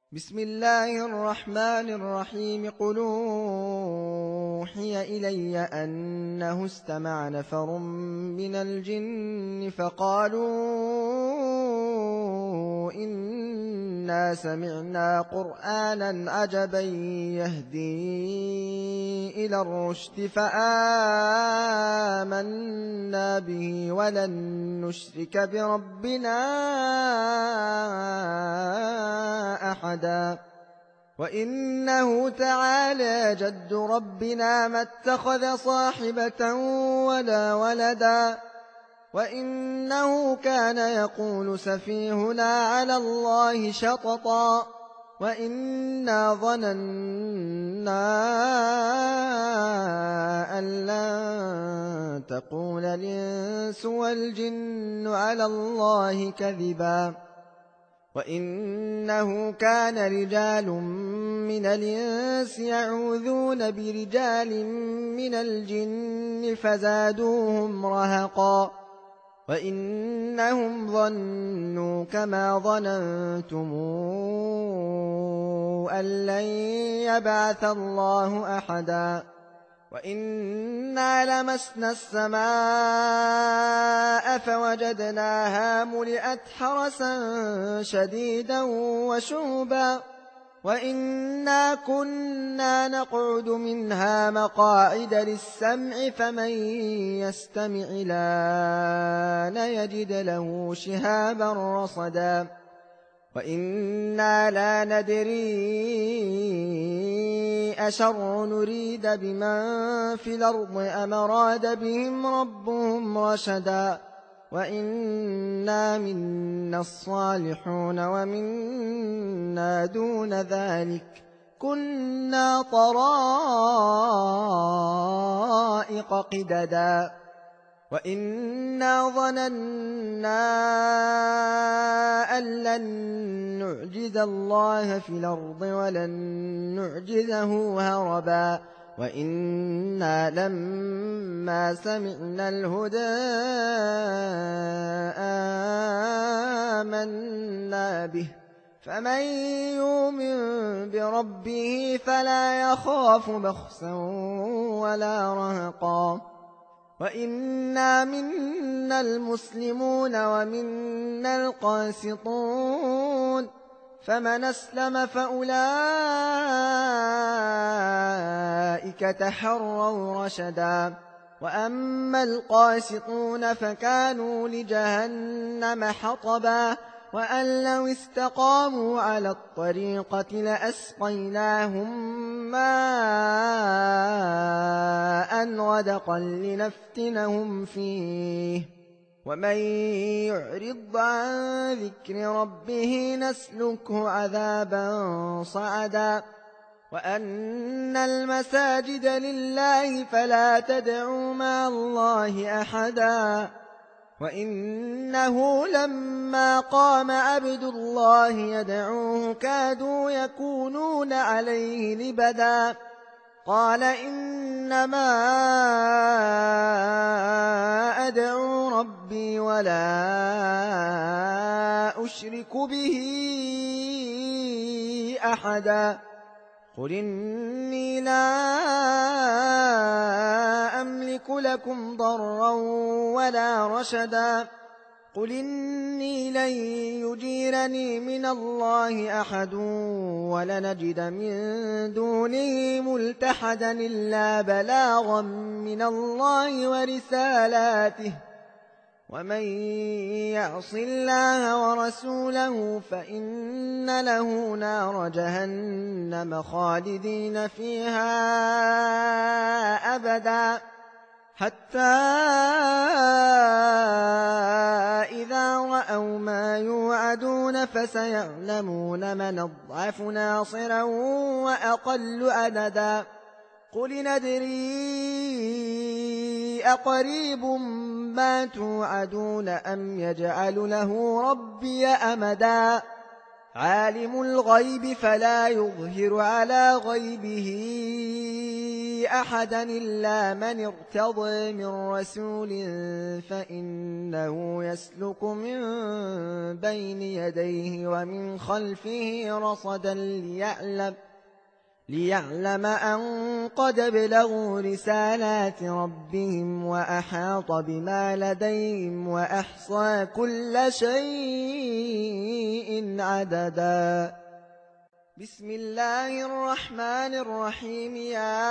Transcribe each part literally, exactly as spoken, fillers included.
بسم الله الرحمن الرحيم قل أوحي إلي أنه استمع نفر من الجن فقالوا إنا سمعنا قرآنا عجبا يهدي إلى الرشد فآمنا به ولن نشرك بربنا أحدا وإنه تعالى جد ربنا ما اتخذ صاحبة ولا ولدا وإنه كان يقول سفيهنا على الله شططا وإنا ظننا أن لن تقول الإنس والجن على الله كذبا وإنه كان رجال من الإنس يعوذون برجال من الجن فزادوهم رهقا وإنهم ظنوا كما ظننتم أن لن يبعث الله أحدا وإنا لمسنا السماء فوجدناها ملئت حرسا شديدا وشهبا وإنا كنا نقعد منها مقاعد للسمع فمن يستمع الآن يجد له شهابا رصدا وإنا لا ندري أشر نريد بمن في الأرض أم أراد بهم ربهم رشدا وإنا منا الصالحون ومنا دون ذلك كنا طرائق قددا وإنا ظننا أن لن نعجز الله في الأرض ولن نعجزه هربا وإنا لما سمعنا الهدى آمنا به فمن يؤمن بربه فلا يخاف بخسا ولا رهقا وإنا منا المسلمون ومنا القاسطون فمن أسلم فأولئك تحروا رشدا وأما القاسطون فكانوا لجهنم حطبا وأن لو استقاموا على الطريقة لأسقيناهم ماء غدقا لنفتنهم فيه ومن يعرض عن ذكر ربه نسلكه عذابا صعدا وأن المساجد لله فلا تدعوا مع الله أحدا وإنه لما قام عبد الله يدعوه كادوا يكونون عليه لبدا قال إنما أدعو ربي ولا أشرك به أحدا قل إني لا أملك لكم ضرا ولا رشدا قل إني لن يجيرني من الله أحد ولنجد من دونه ملتحدا إلا بلاغا من الله ورسالاته ومن يعص الله ورسوله فإن له نار جهنم خالدين فيها أبدا حتى إذا رأوا ما يوعدون فسيعلمون من أضعف ناصرا وأقل عددا قل ندري أقريب ما توعدون أم يجعل له ربي أمدا عالم الغيب فلا يظهر على غيبه أحدا إلا من ارتضى من رسول فإنه يسلك من بين يديه ومن خلفه رصدا ليعلم ليعلم أن قد بلغوا رسالات ربهم وأحاط بما لديهم وأحصى كل شيء عددا. بسم الله الرحمن الرحيم. يا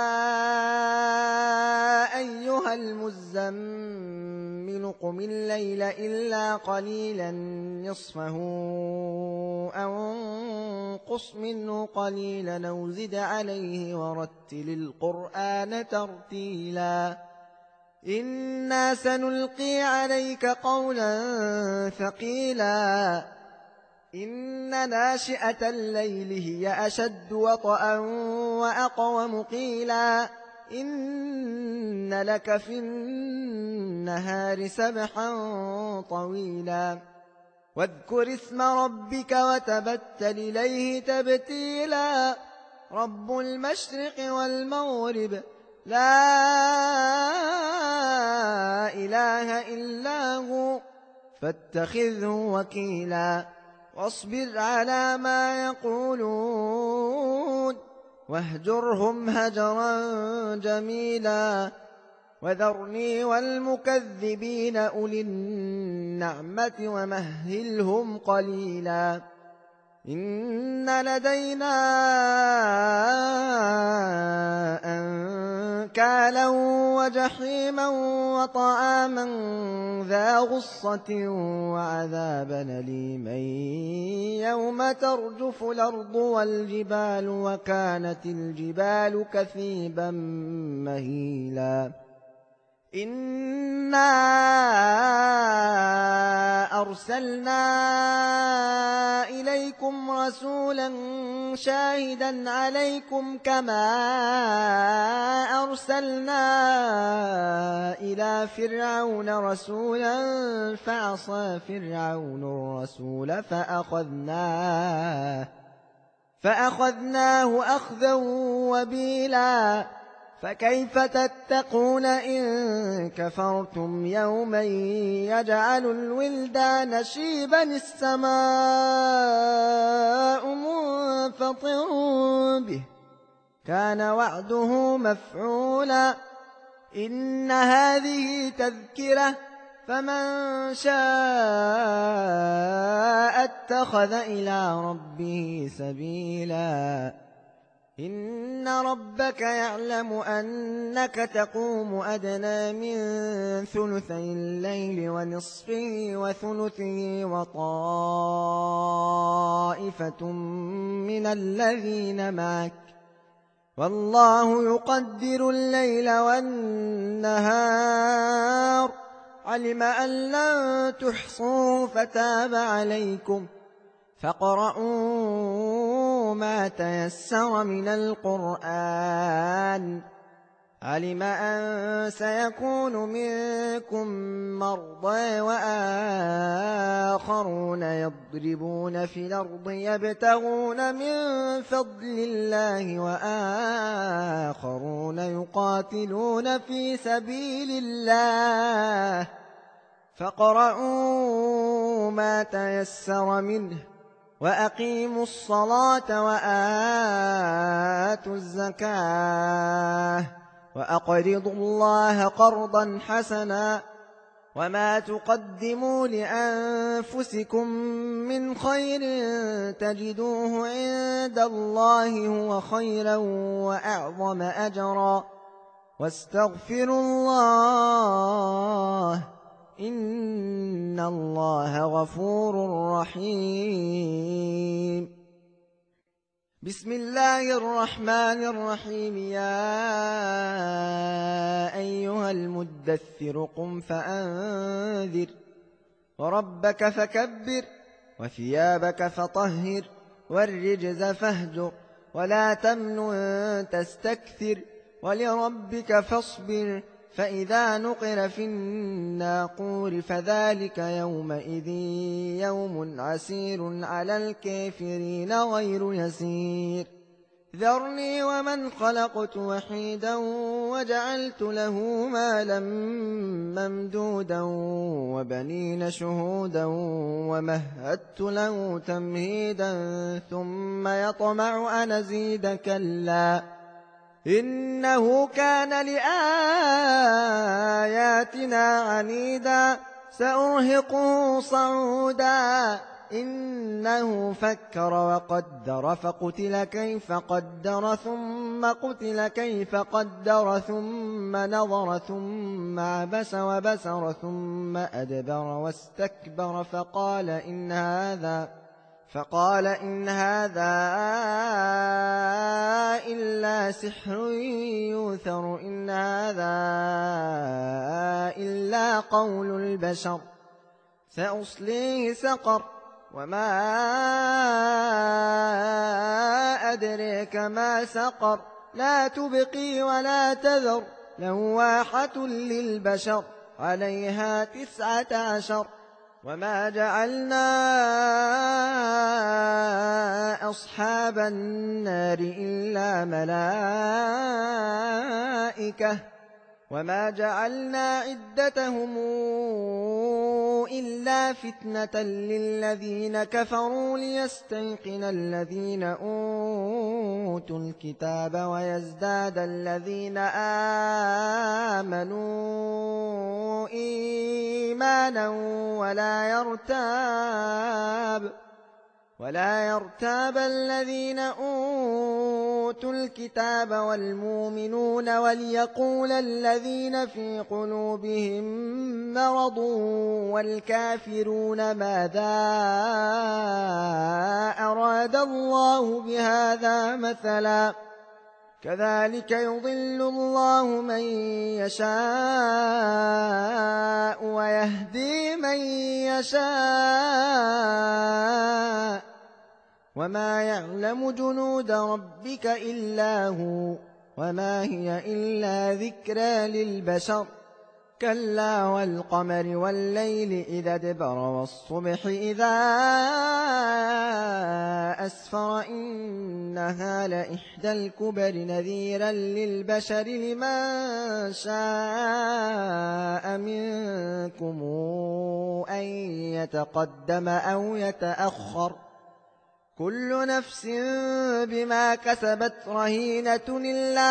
أيها المزمل قم الليل إلا قليلا نصفه أو انقص منه قليلا أو زد عليه ورتل القرآن ترتيلا. إنا سنلقي عليك قولا ثقيلا. إن ناشئة الليل هي أشد وطئا وأقوم قيلا. إن لك في النهار سبحا طويلا. واذكر اسم ربك وتبتل إليه تبتيلا. رب المشرق والمغرب لا إله إلا هو فاتخذه وكيلا. واصبر على ما يقولون واهجرهم هجرا جميلا. وذرني والمكذبين أولي النعمة ومهلهم قليلا. إن لدينا أنكالا وجحيما وطعاما ذا غصة وعذابا أليما يوم ترجف الأرض والجبال وكانت الجبال كثيبا مهيلا. إنا أرسلنا إليكم رسولا شاهدا عليكم كما أرسلنا إلى فرعون رسولا فعصى فرعون الرسول فأخذناه فأخذناه أخذا وبيلا. فكيف تتقون إن كفرتم يوما يجعل الولدان شيبا السماء منفطر به كان وعده مفعولا. إن هذه تذكرة فمن شاء اتخذ إلى ربه سبيلا. إن ربك يعلم أنك تقوم أدنى من ثلثي الليل ونصفه وثلثه وطائفة من الذين معك والله يقدر الليل والنهار علم أن لن تحصوه فتاب عليكم فاقرؤوا ما تيسر من القرآن. علم أن سيكون منكم مرضى وآخرون يضربون في الأرض يبتغون من فضل الله وآخرون يقاتلون في سبيل الله فاقرؤوا ما تيسر منه وأقيموا الصلاة وآتوا الزكاة وأقرضوا الله قرضا حسنا وما تقدموا لأنفسكم من خير تجدوه عند الله هو خيرا وأعظم أجرا واستغفروا الله إن الله غفور رحيم. بسم الله الرحمن الرحيم. يا أيها المدثر قم فأنذر وربك فكبر وثيابك فطهر والرجز فاهجر ولا تمنن تستكثر ولربك فاصبر فإذا نقر في الناقور فذلك يومئذ يوم عسير على الكافرين غير يسير ذرني ومن خلقت وحيدا وجعلت له مالا ممدودا وبنين شهودا ومهدت له تمهيدا ثم يطمع أن أزيد كلا إنه كان لآياتنا عنيدا سأرهقه صعودا إنه فكر وقدر فقتل كيف قدر ثم قتل كيف قدر ثم نظر ثم عبس وبسر ثم أدبر واستكبر فقال إن هذا فقال إن هذا إلا سحر يؤثر إن هذا إلا قول البشر سأصليه سقر وما أدريك ما سقر لا تبقي ولا تذر لواحة للبشر عليها تسعة عشر وما جعلنا أصحاب النار إلا ملائكة وما جعلنا عدتهم إلا فتنة للذين كفروا ليستيقن الذين أوتوا الكتاب ويزداد الذين آمنوا إيمانا ولا يرتاب ولا يرتاب الذين أوتوا الكتاب والمؤمنون وليقول الذين في قلوبهم مرض والكافرون ماذا أراد الله بهذا مثلا كذلك يضل الله من يشاء ويهدي من يشاء وما يعلم جنود ربك إلا هو وما هي إلا ذكرى للبشر كلا والقمر والليل إذا ادبر والصبح إذا أسفر إنها لإحدى الكبر نذيرا للبشر لمن شاء منكم أن يتقدم أو يتأخر كل نفس بما كسبت رهينة إلا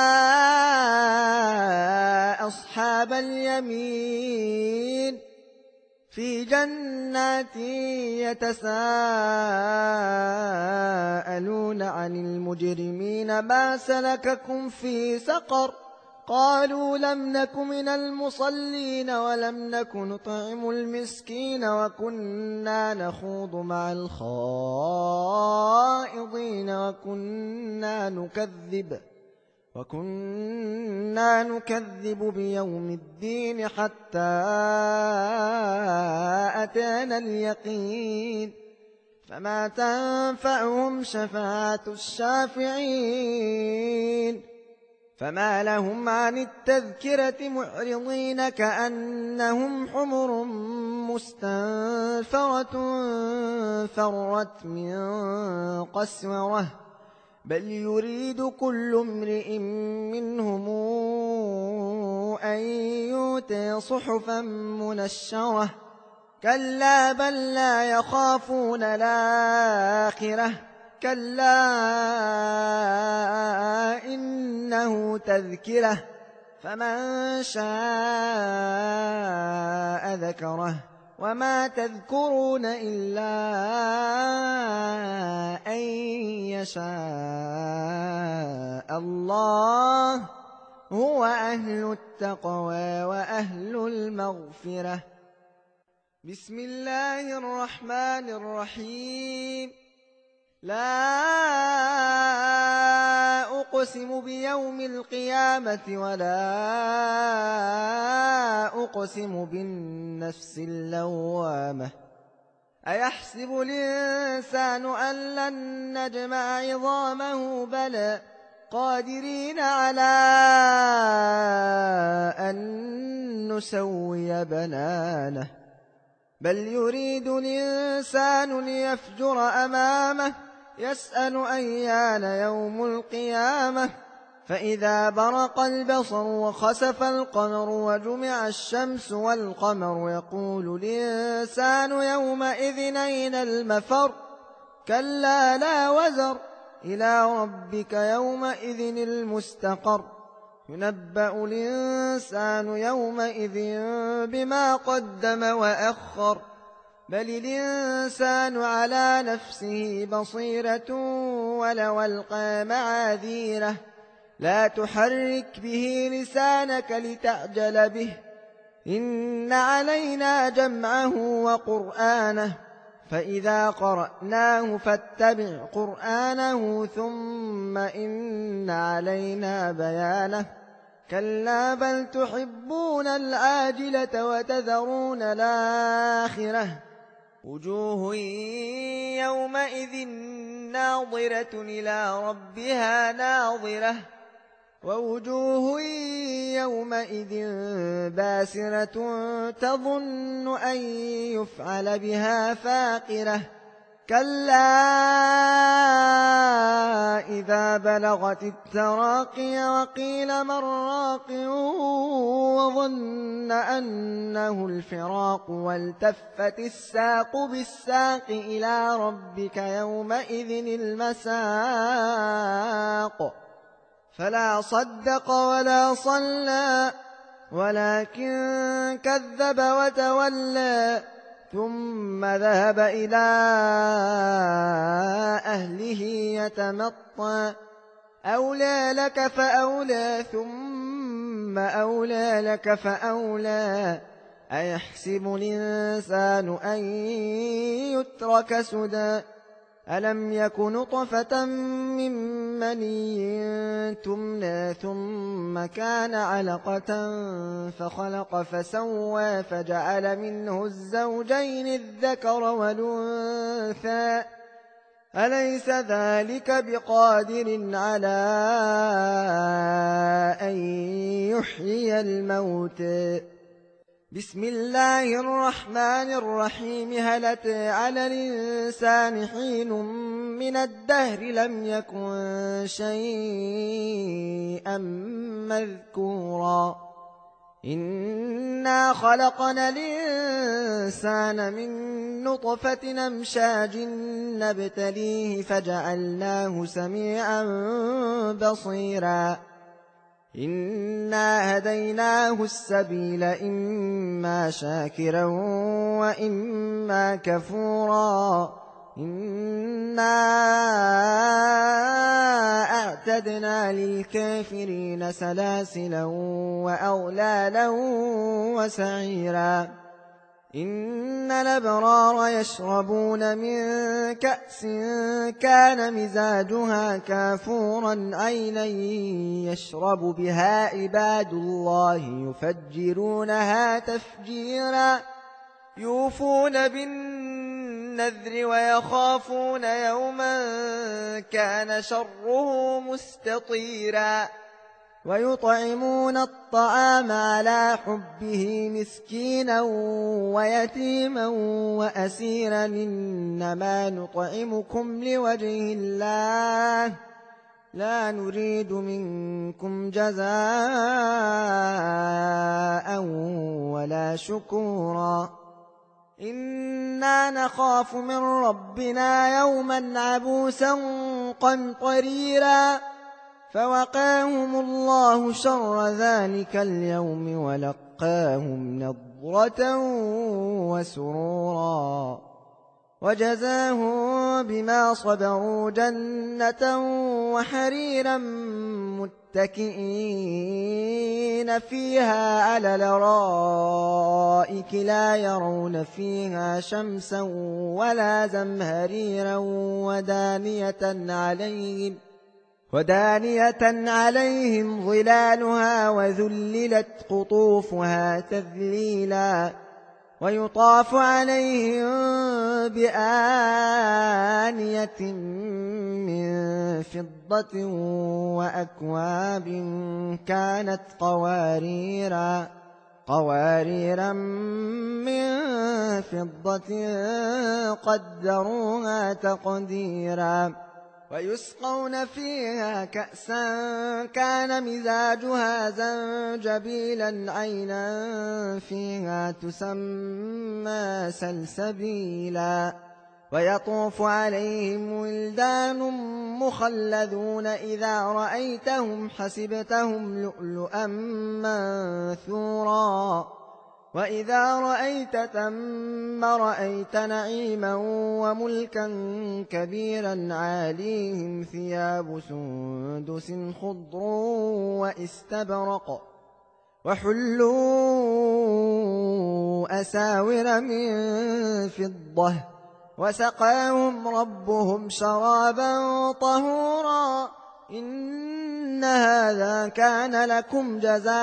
أصحاب اليمين في جنات يتساءلون عن المجرمين ما سلككم في سقر قالوا لم نك من المصلين ولم نك نطعم المسكين وكنا نخوض مع الخائضين وكنا نكذب وكنا نكذب بيوم الدين حتى أتانا اليقين فما تنفعهم شفاعة الشافعين فما لهم عن التذكرة معرضين كأنهم حمر مستنفرة فرت من قسورة بل يريد كل امرئ منهم أن يؤتى صحفا منشرة كلا بل لا يخافون الآخرة كلا إنه تذكرة فمن شاء ذكره وما تذكرون إلا أن يشاء الله هو أهل التقوى وأهل المغفرة بسم الله الرحمن الرحيم لا أقسم بيوم القيامة ولا أقسم بالنفس اللوامة أيحسب الإنسان أن لن نجمع عظامه بلى قادرين على أن نسوي بنانه بل يريد الإنسان ليفجر أمامه يسأل أيان يوم القيامة فإذا برق البصر وخسف القمر وجمع الشمس والقمر يقول الإنسان يومئذ أين المفر كلا لا وزر إلى ربك يومئذ المستقر ينبأ الإنسان يومئذ بما قدم وأخر بل الإنسان على نفسه بصيرة ولو ألقى معاذيره لا تحرك به لسانك لتعجل به إن علينا جمعه وقرآنه فإذا قرأناه فاتبع قرآنه ثم إن علينا بيانه كلا بل تحبون العاجلة وتذرون الآخرة وجوه يومئذ ناظرة إلى ربها ناظرة ووجوه يومئذ باسرة تظن أن يفعل بها فاقرة كلا إذا بلغت التراقي وقيل من راق وظن أنه الفراق والتفت الساق بالساق إلى ربك يومئذ المساق فلا صدق ولا صلى ولكن كذب وتولى ثم ذهب إلى أهله يتمطى أولى لك فأولى ثم أولى لك فأولى أيحسب الإنسان أن يترك سدى ألم يك نطفة من مني تمنى ثم كان علقة فخلق فسوى فجعل منه الزوجين الذكر والأنثى أليس ذلك بقادر على أن يحيي الموتى بسم الله الرحمن الرحيم هل أتى على الإنسان حين من الدهر لم يكن شيئا مذكورا إنا خلقنا الإنسان من نطفة أمشاج نبتليه فجعلناه سميعا بصيرا إنا هديناه السبيل إما شاكرا وإما كفورا إنا أعتدنا للكافرين سلاسلا وأغلالا وسعيرا إن الأبرار يشربون من كأس كان مزاجها كافورا عينا يشرب بها عباد الله يفجرونها تفجيرا يوفون بالنذر ويخافون يوما كان شره مستطيرا ويطعمون الطعام على حبه مسكينا ويتيما وأسيرا إنما نطعمكم لوجه الله لا نريد منكم جزاء ولا شكورا إنا نخاف من ربنا يوما عبوسا قمطريرا فوقاهم الله شر ذلك اليوم ولقاهم نضرة وسرورا وجزاهم بما صبروا جنة وحريرا متكئين فيها على الأرائك لا يرون فيها شمسا ولا زمهريرا ودانية عليهم ودانية عليهم ظلالها وذللت قطوفها تذليلا ويطاف عليهم بآنية من فضة وأكواب كانت قواريرا قواريرا من فضة قدروها تقديرا ويسقون فيها كأسا كان مزاجها زنجبيلا عينا فيها تسمى سلسبيلا ويطوف عليهم ولدان مخلدون إذا رأيتهم حسبتهم لؤلؤا منثورا وإذا رأيت ثم رأيت نعيما وملكا كبيرا عاليهم ثياب سندس خضر واستبرق وحلوا أساور من فضة وسقاهم ربهم شرابا طهورا إن هذا كان لكم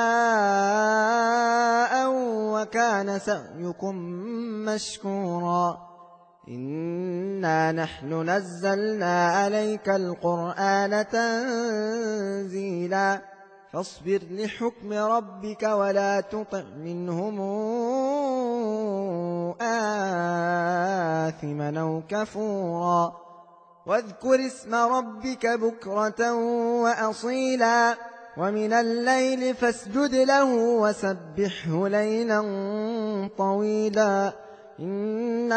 جزاء وكان سعيكم مشكورا إنا نحن نزلنا عليك القرآن تنزيلا فاصبر لحكم ربك ولا تطع منهم آثما أو كفورا واذكر اسم ربك بكرة وأصيلا ومن الليل فاسجد له وسبحه ليلا طويلا إن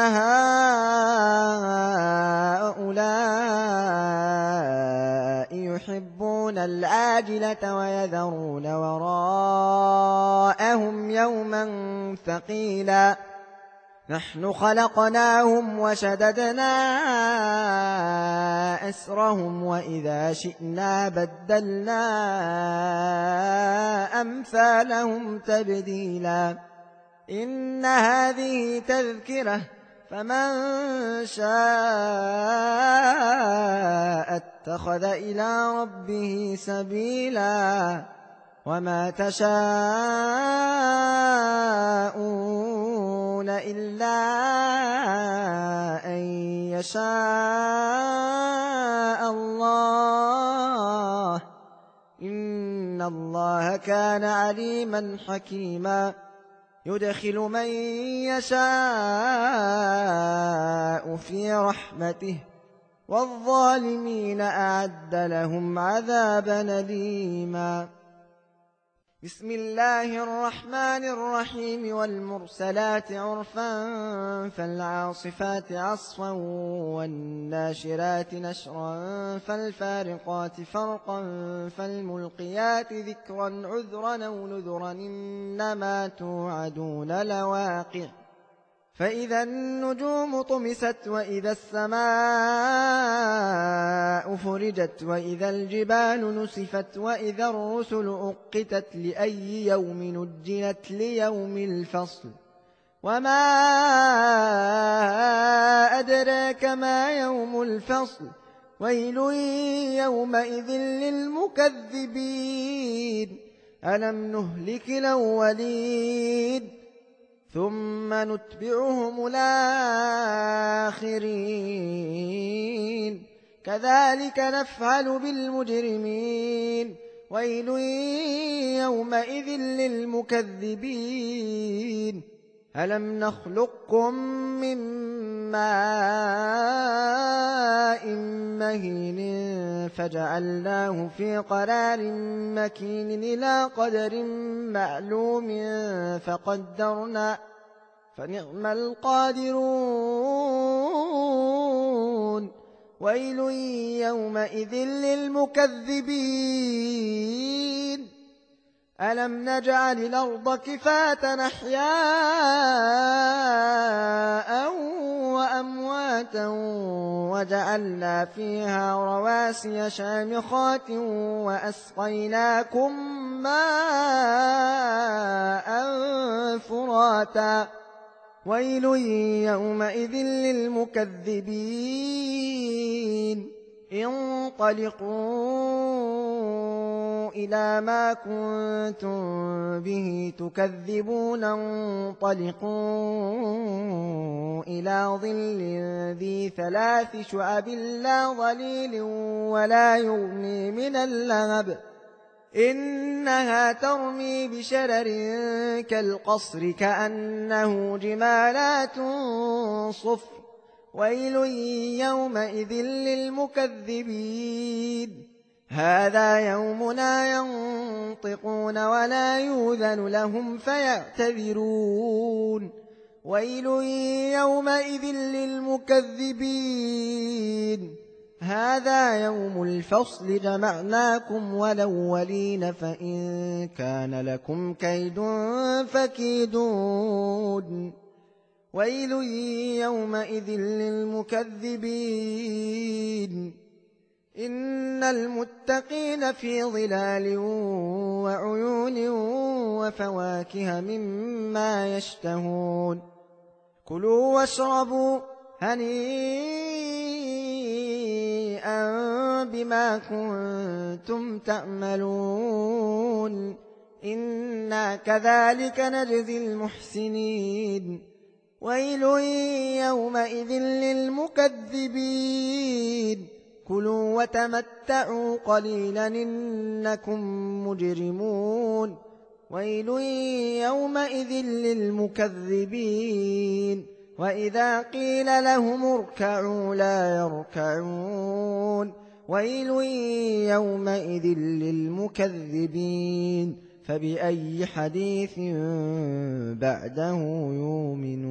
هؤلاء يحبون العاجلة ويذرون وراءهم يوما ثقيلا نحن خلقناهم وشددنا أسرهم وإذا شئنا بدلنا أمثالهم تبديلا إن هذه تذكرة فمن شاء اتخذ إلى ربه سبيلا وما تشاءون إلا أن يشاء الله إن الله كان عليما حكيما يدخل من يشاء في رحمته والظالمين أعد لهم عذابا أليما بسم الله الرحمن الرحيم والمرسلات عرفا فالعاصفات عصفا والناشرات نشرا فالفارقات فرقا فالملقيات ذكرا عذرا أو نذرا إنما توعدون لواقع فإذا النجوم طمست وإذا السماء فرجت وإذا الجبال نسفت وإذا الرسل أقتت لأي يوم نجلت ليوم الفصل وما أدراك ما يوم الفصل ويل يومئذ للمكذبين ألم نهلك الأولين ثم نتبعهم الآخرين كذلك نفعل بالمجرمين ويل يومئذ للمكذبين ألم نخلقكم من ماء مهين فجعلناه في قرار مكين إلى قدر معلوم فقدرنا فنعم القادرون ويل يومئذ للمكذبين ألم نجعل الأرض كفاة أحياء وأمواتا وجعلنا فيها رواسي شامخات وأسقيناكم ماء فراتا ويل يومئذ للمكذبين انطلقوا إلى ما كنتم به تكذبون انطلقوا إلى ظل ذي ثلاث شعب لا ظليل ولا يغني من اللهب إنها ترمي بشرر كالقصر كأنه جمالات صفر ويل يومئذ للمكذبين هذا يومنا ينطقون ولا يؤذن لهم فيعتذرون ويل يومئذ للمكذبين هذا يوم الفصل جمعناكم والأولين فإن كان لكم كيد فكيدون ويل يومئذ للمكذبين إن المتقين في ظلال وعيون وفواكه مما يشتهون كلوا واشربوا هنيئا بما كنتم تعملون إنا كذلك نجزي المحسنين ويل يومئذ للمكذبين كلوا وتمتعوا قليلا إنكم مجرمون ويل يومئذ للمكذبين وإذا قيل لهم اركعوا لا يركعون ويل يومئذ للمكذبين فبأي حديث بعده يؤمنون